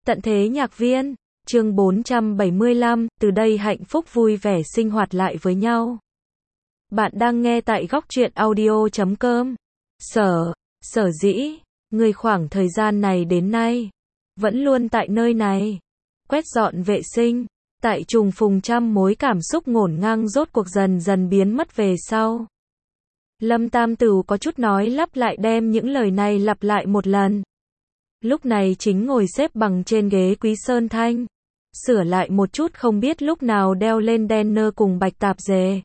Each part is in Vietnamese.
Tận thế nhạc viên, chương 475, từ đây hạnh phúc vui vẻ sinh hoạt lại với nhau. Bạn đang nghe tại góc truyện audio.com. Sở dĩ, người khoảng thời gian này đến nay, vẫn luôn tại nơi này, quét dọn vệ sinh, tại trùng phùng trăm mối cảm xúc ngổn ngang rốt cuộc dần dần biến mất về sau. Lâm Tam Tửu có chút nói lắp lại đem những lời này lặp lại một lần. Lúc này chính ngồi xếp bằng trên ghế Quý Sơn Thanh, sửa lại một chút không biết lúc nào đeo lên đen nơ cùng bạch tạp dề.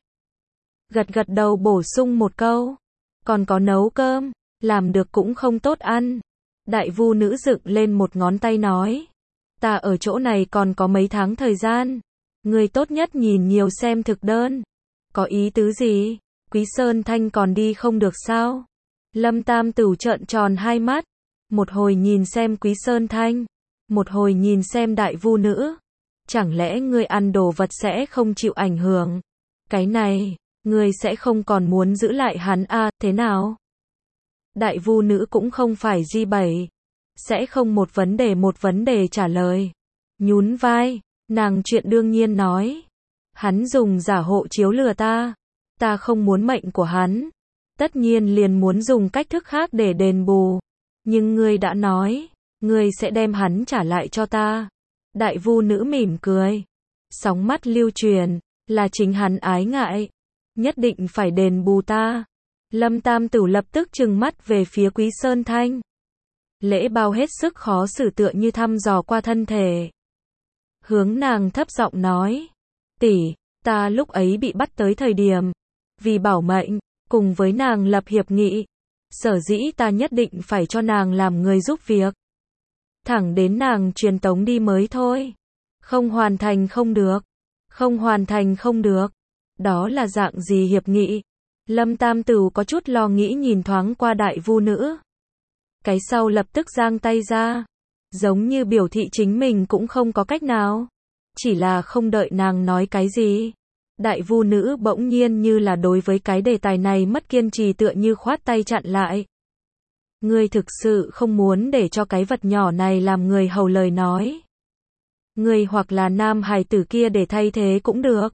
Gật gật đầu bổ sung một câu, còn có nấu cơm, làm được cũng không tốt ăn. Đại vu nữ dựng lên một ngón tay nói, ta ở chỗ này còn có mấy tháng thời gian, người tốt nhất nhìn nhiều xem thực đơn. Có ý tứ gì? Quý Sơn Thanh còn đi không được sao? Lâm Tam Tửu trợn tròn hai mắt, một hồi nhìn xem Quý Sơn Thanh, một hồi nhìn xem đại vu nữ. Chẳng lẽ ngươi ăn đồ vật sẽ không chịu ảnh hưởng? Cái này, ngươi sẽ không còn muốn giữ lại hắn à, thế nào? Đại vu nữ cũng không phải G7, sẽ không một vấn đề trả lời. Nhún vai, nàng chuyện đương nhiên nói, hắn dùng giả hộ chiếu lừa ta, ta không muốn mệnh của hắn, tất nhiên liền muốn dùng cách thức khác để đền bù. Nhưng ngươi đã nói, ngươi sẽ đem hắn trả lại cho ta. Đại vu nữ mỉm cười, sóng mắt lưu truyền, là chính hắn ái ngại, nhất định phải đền bù ta. Lâm Tam Tửu lập tức trừng mắt về phía Quý Sơn Thanh. Lễ bao hết sức khó xử tựa như thăm dò qua thân thể. Hướng nàng thấp giọng nói, tỷ, ta lúc ấy bị bắt tới thời điểm, vì bảo mệnh, cùng với nàng lập hiệp nghị. Sở dĩ ta nhất định phải cho nàng làm người giúp việc. Thẳng đến nàng truyền tống đi mới thôi. Không hoàn thành không được. Không hoàn thành không được. Đó là dạng gì hiệp nghị? Lâm Tam Tửu có chút lo nghĩ nhìn thoáng qua đại vu nữ. Cái sau lập tức giang tay ra. Giống như biểu thị chính mình cũng không có cách nào. Chỉ là không đợi nàng nói cái gì. Đại vu nữ bỗng nhiên như là đối với cái đề tài này mất kiên trì tựa như khoát tay chặn lại. Ngươi thực sự không muốn để cho cái vật nhỏ này làm người hầu lời nói. Ngươi hoặc là nam hài tử kia để thay thế cũng được.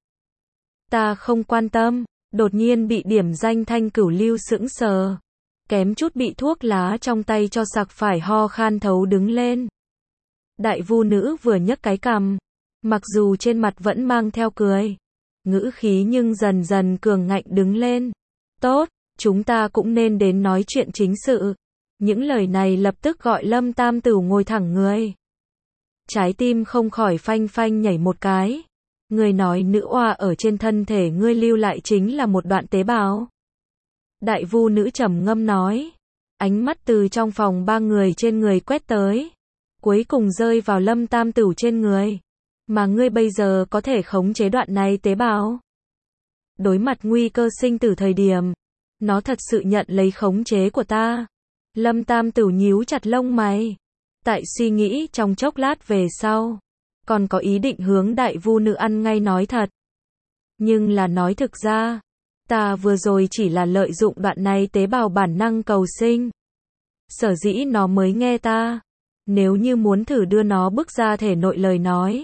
Ta không quan tâm, đột nhiên bị điểm danh Thanh Cửu Lưu sững sờ. Kém chút bị thuốc lá trong tay cho sặc phải ho khan thấu đứng lên. Đại vu nữ vừa nhấc cái cằm, mặc dù trên mặt vẫn mang theo cười. Ngữ khí nhưng dần dần cường ngạnh đứng lên. Tốt, chúng ta cũng nên đến nói chuyện chính sự. Những lời này lập tức gọi Lâm Tam Tửu ngồi thẳng người. Trái tim không khỏi phanh phanh nhảy một cái. Người nói nữ oa ở trên thân thể ngươi lưu lại chính là một đoạn tế bào. Đại vu nữ trầm ngâm nói. Ánh mắt từ trong phòng ba người trên người quét tới. Cuối cùng rơi vào Lâm Tam Tửu trên người. Mà ngươi bây giờ có thể khống chế đoạn này tế bào. Đối mặt nguy cơ sinh tử thời điểm, nó thật sự nhận lấy khống chế của ta. Lâm Tam Tửu nhíu chặt lông mày. Tại suy nghĩ trong chốc lát về sau, còn có ý định hướng đại vu nữ ăn ngay nói thật. Nhưng là nói thực ra, ta vừa rồi chỉ là lợi dụng đoạn này tế bào bản năng cầu sinh. Sở dĩ nó mới nghe ta. Nếu như muốn thử đưa nó bước ra thể nội lời nói,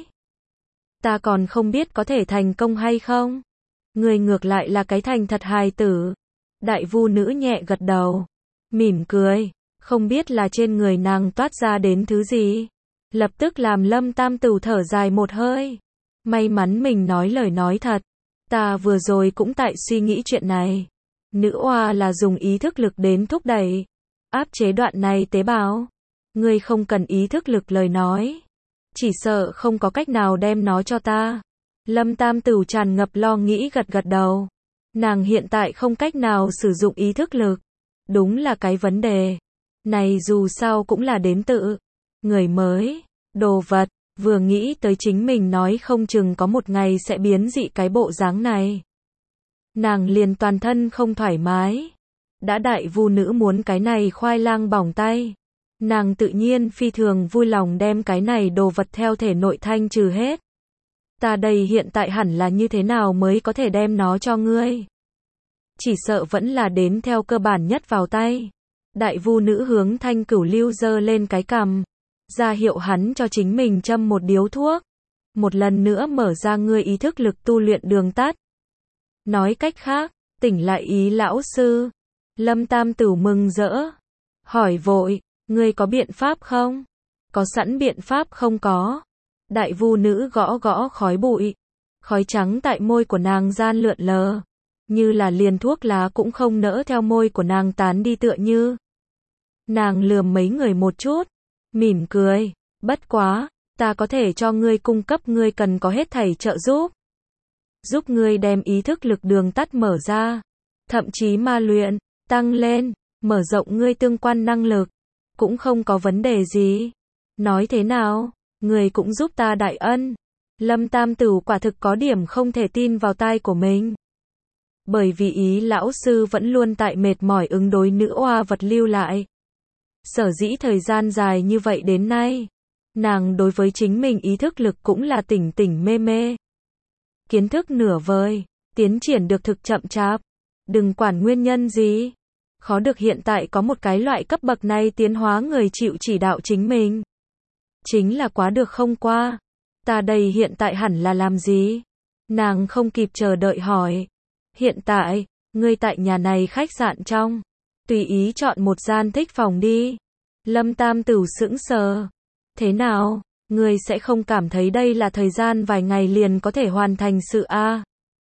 ta còn không biết có thể thành công hay không. Người ngược lại là cái thành thật hài tử. Đại vu nữ nhẹ gật đầu, mỉm cười, không biết là trên người nàng toát ra đến thứ gì. Lập tức làm Lâm Tam Tửu thở dài một hơi. May mắn mình nói lời nói thật. Ta vừa rồi cũng tại suy nghĩ chuyện này. Nữ oa là dùng ý thức lực đến thúc đẩy, áp chế đoạn này tế bào. Ngươi không cần ý thức lực lời nói. Chỉ sợ không có cách nào đem nó cho ta. Lâm Tam Tửu tràn ngập lo nghĩ gật gật đầu. Nàng hiện tại không cách nào sử dụng ý thức lực. Đúng là cái vấn đề. Này dù sao cũng là đến tự. Người mới, đồ vật, vừa nghĩ tới chính mình nói không chừng có một ngày sẽ biến dị cái bộ dáng này. Nàng liền toàn thân không thoải mái. Đã đại vu nữ muốn cái này khoai lang bỏng tay. Nàng tự nhiên phi thường vui lòng đem cái này đồ vật theo thể nội thanh trừ hết. Ta đây hiện tại hẳn là như thế nào mới có thể đem nó cho ngươi? Chỉ sợ vẫn là đến theo cơ bản nhất vào tay. Đại vu nữ hướng Thanh Cửu Lưu giơ lên cái cằm. ra hiệu hắn cho chính mình châm một điếu thuốc. Một lần nữa mở ra ngươi ý thức lực tu luyện đường tắt. Nói cách khác, tỉnh lại ý lão sư. Lâm Tam Tửu mừng rỡ. Hỏi vội, ngươi có biện pháp không? Có sẵn biện pháp không có. Đại vu nữ gõ gõ khói bụi. Khói trắng tại môi của nàng gian lượn lờ. Như là liền thuốc lá cũng không nỡ theo môi của nàng tán đi tựa như. Nàng lườm mấy người một chút. Mỉm cười. Bất quá, ta có thể cho ngươi cung cấp ngươi cần có hết thảy trợ giúp. Giúp ngươi đem ý thức lực đường tắt mở ra. Thậm chí ma luyện, tăng lên, mở rộng ngươi tương quan năng lực. Cũng không có vấn đề gì. Nói thế nào, ngươi cũng giúp ta đại ân. Lâm Tam Tửu quả thực có điểm không thể tin vào tai của mình. Bởi vì ý lão sư vẫn luôn tại mệt mỏi ứng đối nữ oa vật lưu lại. Sở dĩ thời gian dài như vậy đến nay, nàng đối với chính mình ý thức lực cũng là tỉnh tỉnh mê mê. Kiến thức nửa vời, tiến triển được thực chậm chạp. Đừng quản nguyên nhân gì. Khó được hiện tại có một cái loại cấp bậc này tiến hóa người chịu chỉ đạo chính mình. Chính là quá được không qua. Ta đây hiện tại hẳn là làm gì? Nàng không kịp chờ đợi hỏi. Hiện tại, ngươi tại nhà này khách sạn trong. Tùy ý chọn một gian thích phòng đi. Lâm Tam Tửu sững sờ. Thế nào, ngươi sẽ không cảm thấy đây là thời gian vài ngày liền có thể hoàn thành sự a?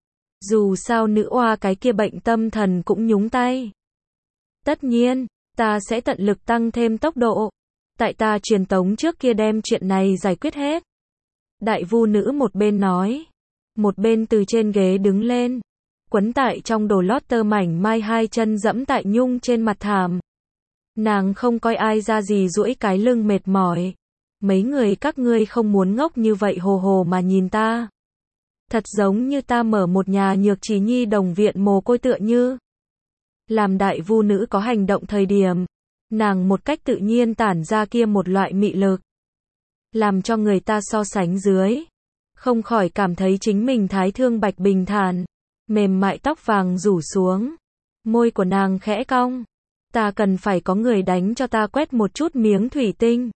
Dù sao nữ oa cái kia bệnh tâm thần cũng nhúng tay. Tất nhiên, ta sẽ tận lực tăng thêm tốc độ. Tại ta truyền tống trước kia đem chuyện này giải quyết hết. Đại vu nữ một bên nói. Một bên từ trên ghế đứng lên. Quấn tại trong đồ lót tơ mảnh mai hai chân dẫm tại nhung trên mặt thảm. Nàng không coi ai ra gì duỗi cái lưng mệt mỏi. Mấy người các ngươi không muốn ngốc như vậy hồ hồ mà nhìn ta. Thật giống như ta mở một nhà nhược trí nhi đồng viện mồ côi tựa như. Làm đại vu nữ có hành động thời điểm. Nàng một cách tự nhiên tản ra kia một loại mị lực. Làm cho người ta so sánh dưới. Không khỏi cảm thấy chính mình thái thương bạch bình thản. Mềm mại tóc vàng rủ xuống. Môi của nàng khẽ cong. Ta cần phải có người đánh cho ta quét một chút miếng thủy tinh.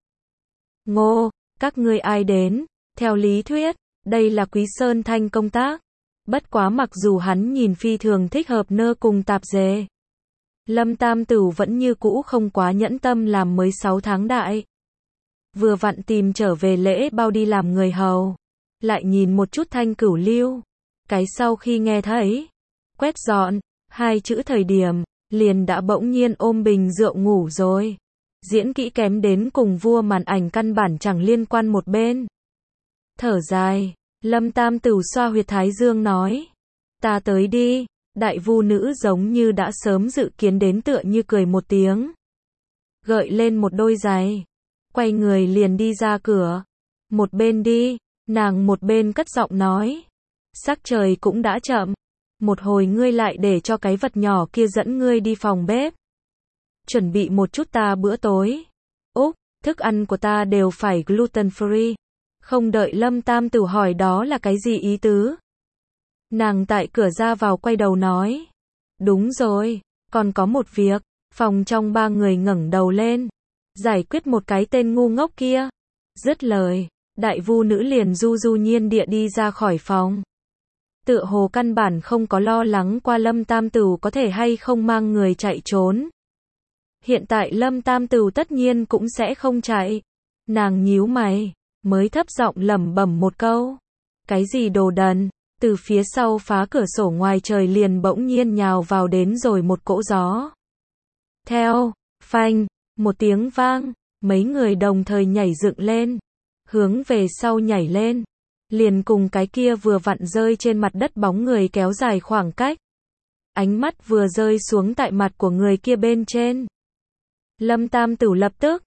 Ngô, các ngươi ai đến? Theo lý thuyết, đây là Quý Sơn Thanh công tác. Bất quá mặc dù hắn nhìn phi thường thích hợp nơ cùng tạp dề. Lâm Tam Tửu vẫn như cũ không quá nhẫn tâm làm mới 6 tháng đại. Vừa vặn tìm trở về lễ bao đi làm người hầu. Lại nhìn một chút Thanh Cửu Lưu. Cái sau khi nghe thấy quét dọn hai chữ thời điểm, liền đã bỗng nhiên ôm bình rượu ngủ rồi. Diễn kỹ kém đến cùng vua màn ảnh căn bản chẳng liên quan một bên. Thở dài, Lâm Tam Tửu xoa huyệt thái dương nói. Ta tới đi. Đại vu nữ giống như đã sớm dự kiến đến tựa như cười một tiếng. Gợi lên một đôi giày. Quay người liền đi ra cửa. Một bên đi, nàng một bên cất giọng nói. Sắc trời cũng đã chậm. Một hồi ngươi lại để cho cái vật nhỏ kia dẫn ngươi đi phòng bếp. Chuẩn bị một chút ta bữa tối. Úc, thức ăn của ta đều phải gluten free. Không đợi Lâm Tam Tửu hỏi đó là cái gì ý tứ. Nàng tại cửa ra vào quay đầu nói. Đúng rồi, còn có một việc. Phòng trong ba người ngẩng đầu lên. Giải quyết một cái tên ngu ngốc kia. Dứt lời, đại vu nữ liền du du nhiên địa đi ra khỏi phòng. Tựa hồ căn bản không có lo lắng qua Lâm Tam Tửu có thể hay không mang người chạy trốn. Hiện tại Lâm Tam Tửu tất nhiên cũng sẽ không chạy. Nàng nhíu mày, mới thấp giọng lẩm bẩm một câu. Cái gì đồ đần? Từ phía sau phá cửa sổ ngoài trời liền bỗng nhiên nhào vào đến rồi một cỗ gió. Theo, phanh, một tiếng vang, mấy người đồng thời nhảy dựng lên. Hướng về sau nhảy lên. Liền cùng cái kia vừa vặn rơi trên mặt đất bóng người kéo dài khoảng cách. Ánh mắt vừa rơi xuống tại mặt của người kia bên trên. Lâm Tam Tửu lập tức.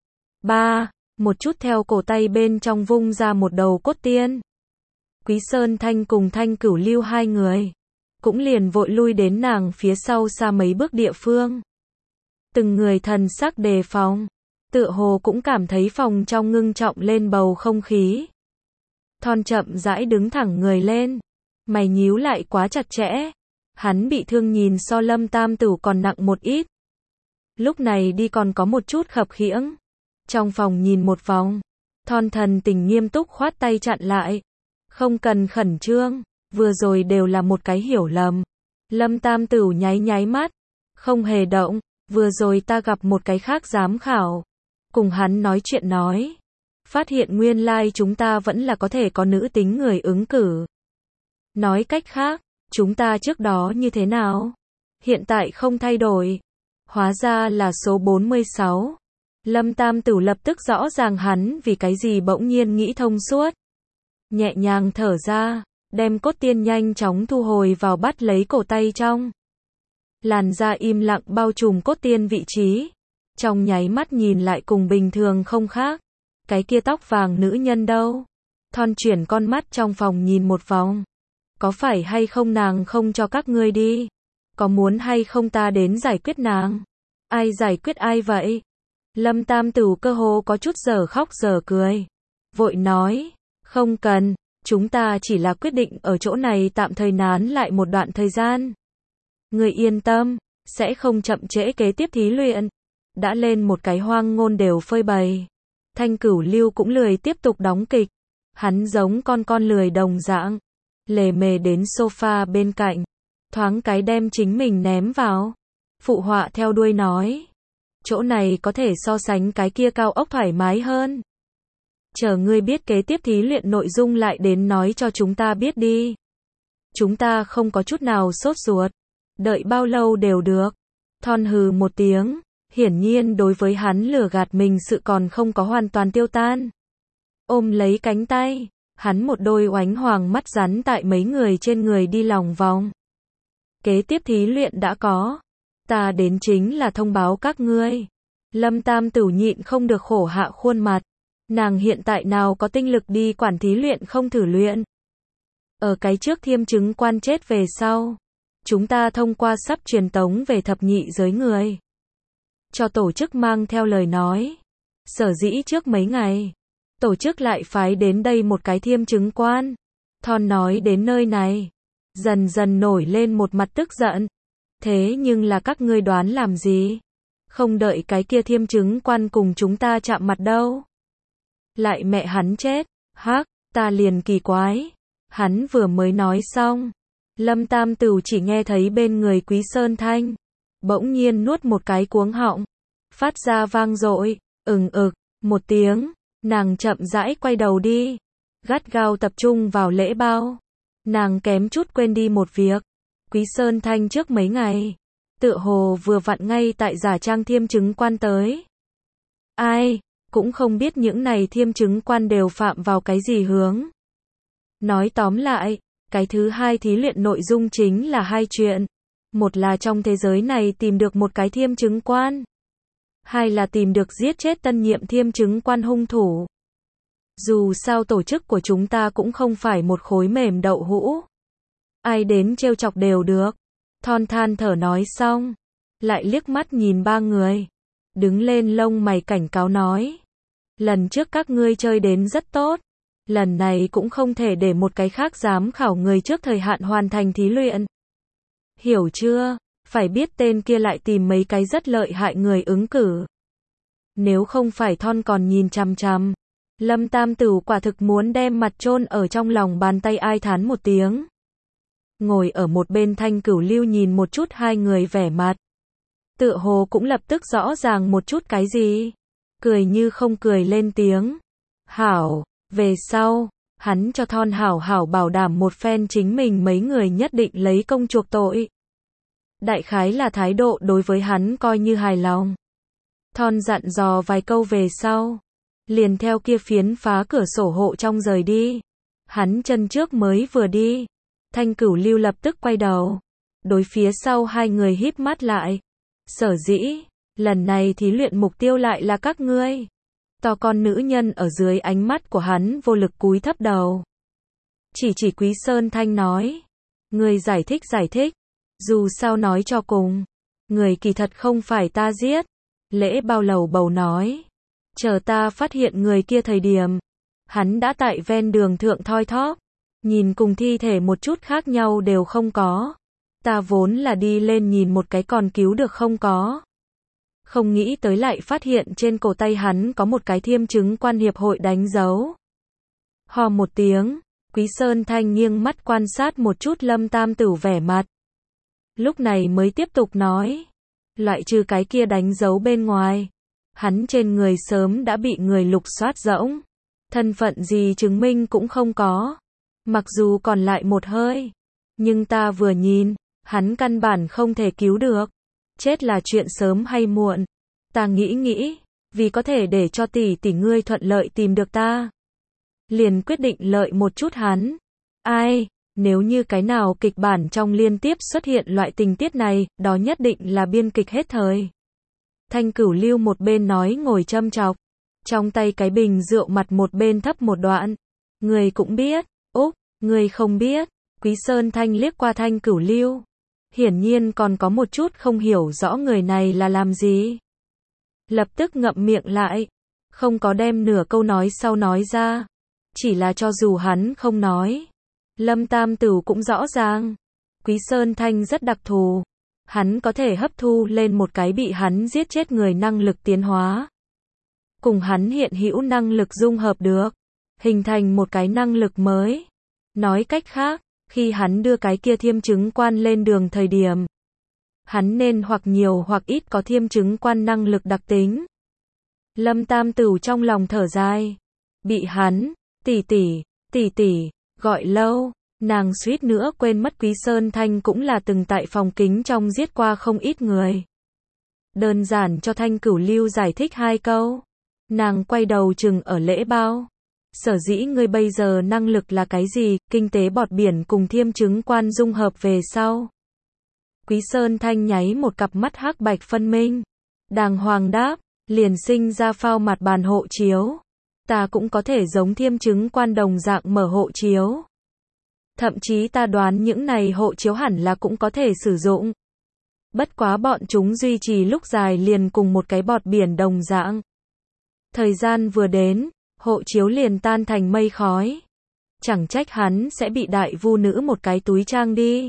Một chút theo cổ tay bên trong vung ra một đầu cốt tiên. Quý Sơn Thanh cùng Thanh Cửu Lưu hai người. Cũng liền vội lui đến nàng phía sau xa mấy bước địa phương. Từng người thần sắc đề phòng. Tựa hồ cũng cảm thấy phòng trong ngưng trọng lên bầu không khí. Thon chậm rãi đứng thẳng người lên. Mày nhíu lại quá chặt chẽ. Hắn bị thương nhìn so Lâm Tam Tửu còn nặng một ít. Lúc này đi còn có một chút khập khiễng. Trong phòng nhìn một vòng. Thon thần tình nghiêm túc khoát tay chặn lại. Không cần khẩn trương, vừa rồi đều là một cái hiểu lầm. Lâm Tam Tửu nháy nháy mắt. Không hề động, vừa rồi ta gặp một cái khác giám khảo. Cùng hắn nói chuyện nói. Phát hiện nguyên lai chúng ta vẫn là có thể có nữ tính người ứng cử. Nói cách khác, chúng ta trước đó như thế nào? Hiện tại không thay đổi. Hóa ra là số 46. Lâm Tam Tửu lập tức rõ ràng hắn vì cái gì bỗng nhiên nghĩ thông suốt. Nhẹ nhàng thở ra, đem cốt tiên nhanh chóng thu hồi vào bắt lấy cổ tay trong. Làn da im lặng bao trùm cốt tiên vị trí. Trong nháy mắt nhìn lại cùng bình thường không khác. Cái kia tóc vàng nữ nhân đâu? Thon chuyển con mắt trong phòng nhìn một vòng. Có phải hay không nàng không cho các ngươi đi? Có muốn hay không ta đến giải quyết nàng? Ai giải quyết ai vậy? Lâm Tam Tửu cơ hồ có chút giờ khóc giờ cười. Vội nói, không cần, chúng ta chỉ là quyết định ở chỗ này tạm thời nán lại một đoạn thời gian. Người yên tâm, sẽ không chậm trễ kế tiếp thí luyện. Đã lên một cái hoang ngôn đều phơi bày. Thanh Cửu Lưu cũng lười tiếp tục đóng kịch. Hắn giống con lười đồng dạng. Lề mề đến sofa bên cạnh. Thoáng cái đem chính mình ném vào. Phụ họa theo đuôi nói. Chỗ này có thể so sánh cái kia cao ốc thoải mái hơn. Chờ ngươi biết kế tiếp thí luyện nội dung lại đến nói cho chúng ta biết đi. Chúng ta không có chút nào sốt ruột. Đợi bao lâu đều được. Thon hừ một tiếng. Hiển nhiên đối với hắn lừa gạt mình sự còn không có hoàn toàn tiêu tan. Ôm lấy cánh tay. Hắn một đôi oánh hoàng mắt rắn tại mấy người trên người đi lòng vòng. Kế tiếp thí luyện đã có. Ta đến chính là thông báo các ngươi. Lâm Tam Tửu nhịn không được khổ hạ khuôn mặt. Nàng hiện tại nào có tinh lực đi quản thí luyện không thử luyện. Ở cái trước thiêm chứng quan chết về sau. Chúng ta thông qua sắp truyền tống về thập nhị giới người. Cho tổ chức mang theo lời nói. Sở dĩ trước mấy ngày. Tổ chức lại phái đến đây một cái thiêm chứng quan. Thon nói đến nơi này. Dần dần nổi lên một mặt tức giận. Thế nhưng là các ngươi đoán làm gì? Không đợi cái kia thiêm chứng quan cùng chúng ta chạm mặt đâu. Lại mẹ hắn chết. Hắc, ta liền kỳ quái. Hắn vừa mới nói xong. Lâm Tam Tửu chỉ nghe thấy bên người Quý Sơn Thanh. Bỗng nhiên nuốt một cái cuống họng. Phát ra vang dội. Một tiếng. Nàng chậm rãi quay đầu đi. Gắt gao tập trung vào lễ bao. Nàng kém chút quên đi một việc. Quý Sơn Thanh trước mấy ngày. Tựa hồ vừa vặn ngay tại giả trang thiêm chứng quan tới. Ai, cũng không biết những này thiêm chứng quan đều phạm vào cái gì hướng. Nói tóm lại, cái thứ hai thí luyện nội dung chính là hai chuyện. Một là trong thế giới này tìm được một cái thiêm chứng quan. Hai là tìm được giết chết tân nhiệm thiêm chứng quan hung thủ. Dù sao tổ chức của chúng ta cũng không phải một khối mềm đậu hũ. Ai đến trêu chọc đều được. Thon than thở nói xong. Lại liếc mắt nhìn ba người. Đứng lên lông mày cảnh cáo nói. Lần trước các ngươi chơi đến rất tốt. Lần này cũng không thể để một cái khác giám khảo người trước thời hạn hoàn thành thí luyện. Hiểu chưa? Phải biết tên kia lại tìm mấy cái rất lợi hại người ứng cử. Nếu không phải Thon còn nhìn chằm chằm. Lâm Tam Tửu quả thực muốn đem mặt chôn ở trong lòng bàn tay ai thán một tiếng. Ngồi ở một bên Thanh Cửu Lưu nhìn một chút hai người vẻ mặt. Tựa hồ cũng lập tức rõ ràng một chút cái gì. Cười như không cười lên tiếng. Hảo, về sau, hắn cho Thon hảo hảo bảo đảm một phen chính mình mấy người nhất định lấy công chuộc tội. Đại khái là thái độ đối với hắn coi như hài lòng. Thon dặn dò vài câu về sau. Liền theo kia phiến phá cửa sổ hộ trong rời đi. Hắn chân trước mới vừa đi. Thanh Cửu Lưu lập tức quay đầu. Đối phía sau hai người híp mắt lại. Sở dĩ, lần này thí luyện mục tiêu lại là các ngươi. To con nữ nhân ở dưới ánh mắt của hắn vô lực cúi thấp đầu. Chỉ Quý Sơn Thanh nói. Người giải thích. Dù sao nói cho cùng. Người kỳ thật không phải ta giết. Lễ bao lầu bầu nói. Chờ ta phát hiện người kia thời điểm. Hắn đã tại ven đường thượng thoi thóp. Nhìn cùng thi thể một chút khác nhau đều không có. Ta vốn là đi lên nhìn một cái còn cứu được không có. Không nghĩ tới lại phát hiện trên cổ tay hắn có một cái thiêm chứng quan hiệp hội đánh dấu. Hò một tiếng, Quý Sơn Thanh nghiêng mắt quan sát một chút Lâm Tam Tửu vẻ mặt. Lúc này mới tiếp tục nói. Loại trừ cái kia đánh dấu bên ngoài. Hắn trên người sớm đã bị người lục soát rỗng. Thân phận gì chứng minh cũng không có. Mặc dù còn lại một hơi. Nhưng ta vừa nhìn, hắn căn bản không thể cứu được. Chết là chuyện sớm hay muộn. Ta nghĩ, vì có thể để cho tỷ tỷ ngươi thuận lợi tìm được ta. Liền quyết định lợi một chút hắn. Ai, nếu như cái nào kịch bản trong liên tiếp xuất hiện loại tình tiết này, đó nhất định là biên kịch hết thời. Thanh Cửu Lưu một bên nói ngồi châm chọc. Trong tay cái bình rượu mặt một bên thấp một đoạn. Người cũng biết, Úc, người không biết. Quý Sơn Thanh liếc qua Thanh Cửu Lưu. Hiển nhiên còn có một chút không hiểu rõ người này là làm gì. Lập tức ngậm miệng lại. Không có đem nửa câu nói sau nói ra. Chỉ là cho dù hắn không nói. Lâm Tam Tửu cũng rõ ràng. Quý Sơn Thanh rất đặc thù. Hắn có thể hấp thu lên một cái bị hắn giết chết người năng lực tiến hóa. Cùng hắn hiện hữu năng lực dung hợp được. Hình thành một cái năng lực mới. Nói cách khác, khi hắn đưa cái kia thiêm chứng quan lên đường thời điểm. Hắn nên hoặc nhiều hoặc ít có thiêm chứng quan năng lực đặc tính. Lâm Tam Tửu trong lòng thở dài. Bị hắn, tỷ tỷ, gọi lâu. Nàng suýt nữa quên mất Quý Sơn Thanh cũng là từng tại phòng kính trong giết qua không ít người. Đơn giản cho Thanh Cửu Lưu giải thích 2 câu. Nàng quay đầu chừng ở Lễ Bao. Sở dĩ ngươi bây giờ năng lực là cái gì, kinh tế bọt biển cùng thiêm chứng quan dung hợp về sau. Quý Sơn Thanh nháy một cặp mắt hắc bạch phân minh. Đàng hoàng đáp, liền sinh ra phao mặt bàn hộ chiếu. Ta cũng có thể giống thiêm chứng quan đồng dạng mở hộ chiếu. Thậm chí ta đoán những này hộ chiếu hẳn là cũng có thể sử dụng. Bất quá bọn chúng duy trì lúc dài liền cùng một cái bọt biển đồng dạng. Thời gian vừa đến, hộ chiếu liền tan thành mây khói. Chẳng trách hắn sẽ bị đại vu nữ một cái túi trang đi.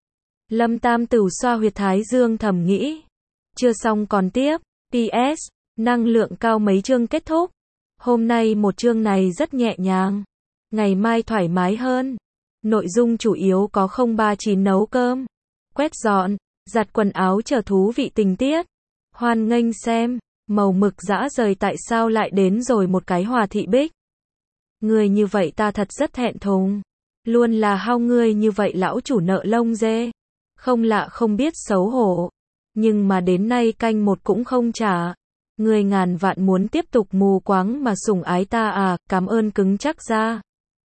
Lâm Tam Tửu xoa huyệt thái dương thầm nghĩ. Chưa xong còn tiếp. PS, năng lượng cao mấy chương kết thúc. Hôm nay một chương này rất nhẹ nhàng. Ngày mai thoải mái hơn. Nội dung chủ yếu có 039 nấu cơm, quét dọn, giặt quần áo chờ thú vị tình tiết. Hoan nghênh xem. Màu mực dã rời tại sao lại đến rồi một cái Hòa Thị Bích. Người như vậy ta thật rất thẹn thùng. Luôn là hao ngươi như vậy lão chủ nợ lông dê. Không lạ không biết xấu hổ. Nhưng mà đến nay canh một cũng không trả. Người ngàn vạn muốn tiếp tục mù quáng mà sủng ái ta à, cảm ơn cứng chắc ra.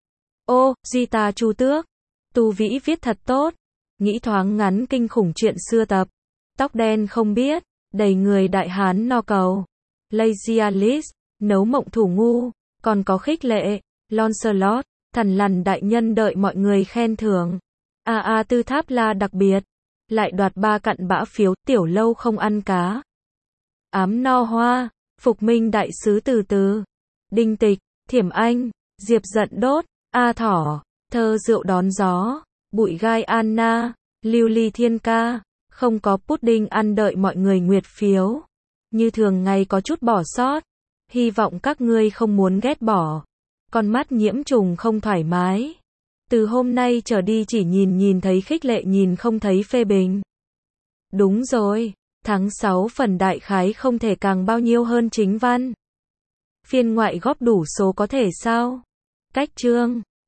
Ô, Di ta Chu Tước. Tu Vĩ viết thật tốt. Nghĩ thoáng ngắn kinh khủng chuyện xưa tập. Tóc đen không biết. Đầy người đại hán no cầu. Lazy Alice, nấu mộng thủ ngu. Còn có khích lệ. Lancelot, thằn lằn đại nhân đợi mọi người khen thưởng. Tư Tháp La đặc biệt. Lại đoạt 3 cặn bã phiếu, tiểu lâu không ăn cá. Ám no hoa, Phục Minh đại sứ từ từ. Đinh Tịch, Thiểm Anh, Diệp giận đốt, A Thỏ, thơ rượu đón gió, bụi gai Anna, lưu ly thiên ca. Không có pudding ăn đợi mọi người nguyệt phiếu. Như thường ngày có chút bỏ sót. Hy vọng các ngươi không muốn ghét bỏ. Con mắt nhiễm trùng không thoải mái. Từ hôm nay trở đi chỉ nhìn thấy khích lệ nhìn không thấy phê bình. Đúng rồi. Tháng 6 phần đại khái không thể càng bao nhiêu hơn chính văn. Phiên ngoại góp đủ số có thể sao? Cách chương